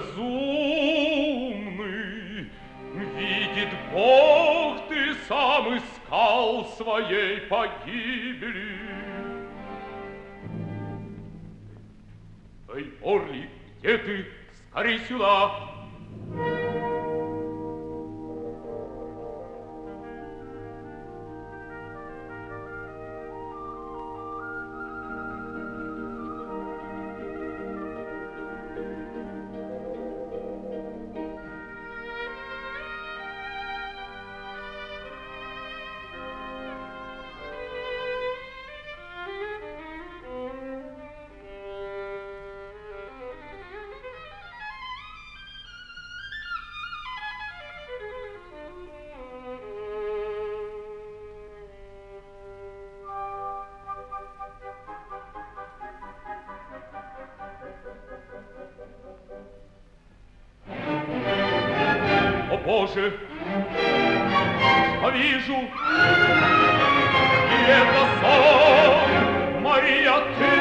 безумный, видит Бог, ты сам искал своей погибели. Эй, Орли, где ты? Скорей сюда! Боже, что вижу, и это сон, Мария, ты.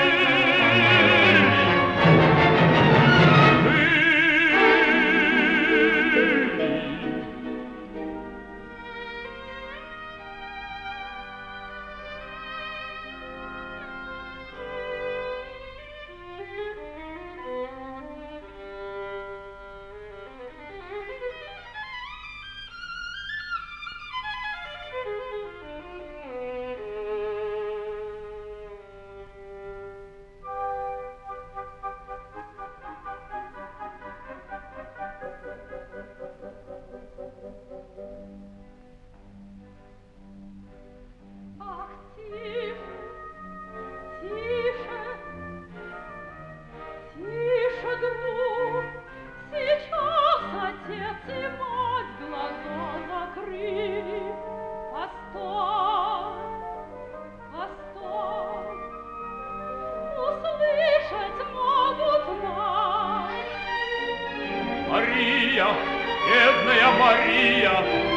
Мария, бедная Мария,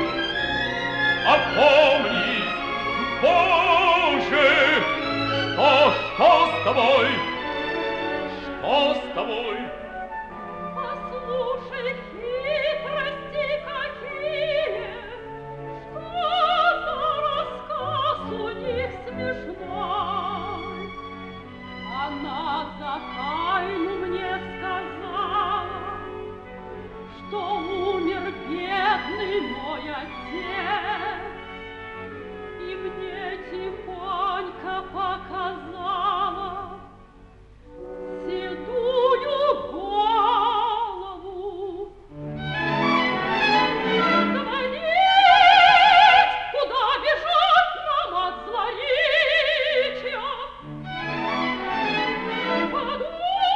опомнись, Боже, что с тобой? Что с тобой? Послушай, хитрости какие, что за рассказ у них смешной. Она за тайну мне сказала, что умер бедный мой отец, и мне тихонько показала седую голову. Звонить, куда бежать нам от злоречия? Подумать,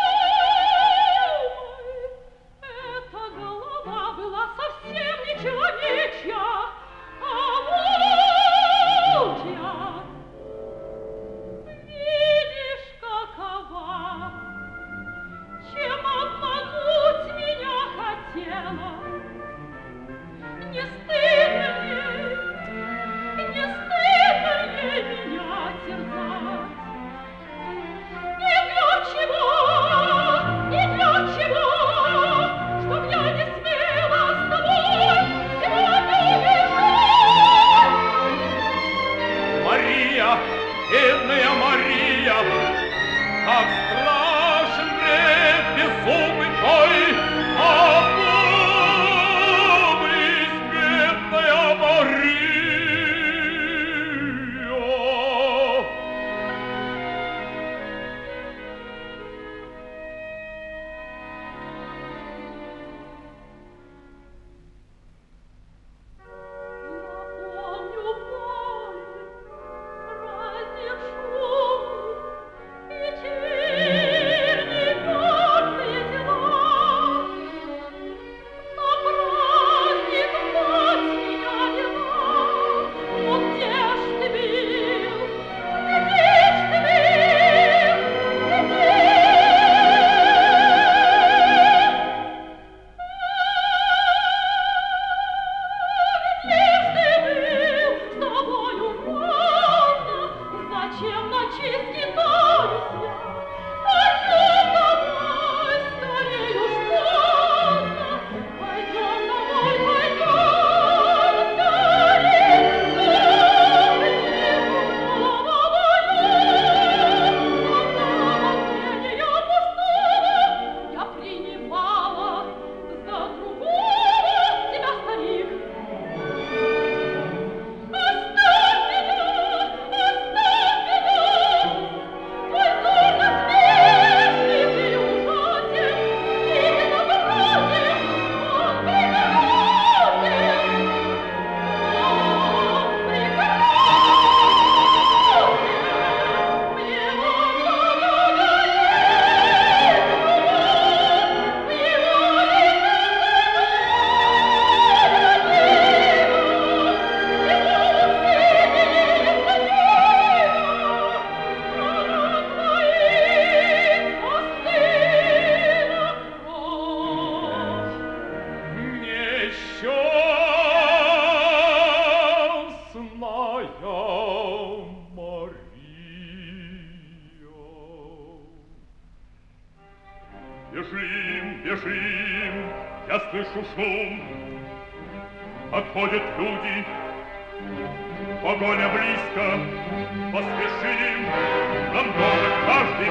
Бежим, бежим, я слышу шум. Отходят люди, погоня близко. Поспешим, нам дорог каждый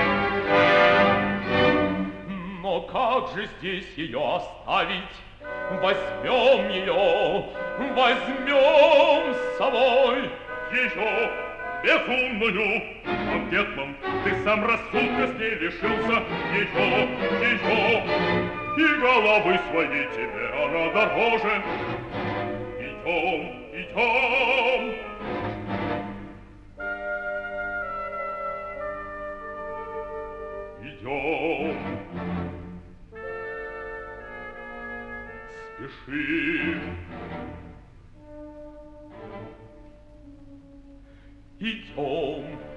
миг. Но как же здесь ее оставить? Возьмем ее, возьмем с собой. Ее безумную, но, Гетман, ты сам рассудка с ней лишился. Ее, и головы своей тебе она дороже. Идем, идем. Идем. Спешим. Идем.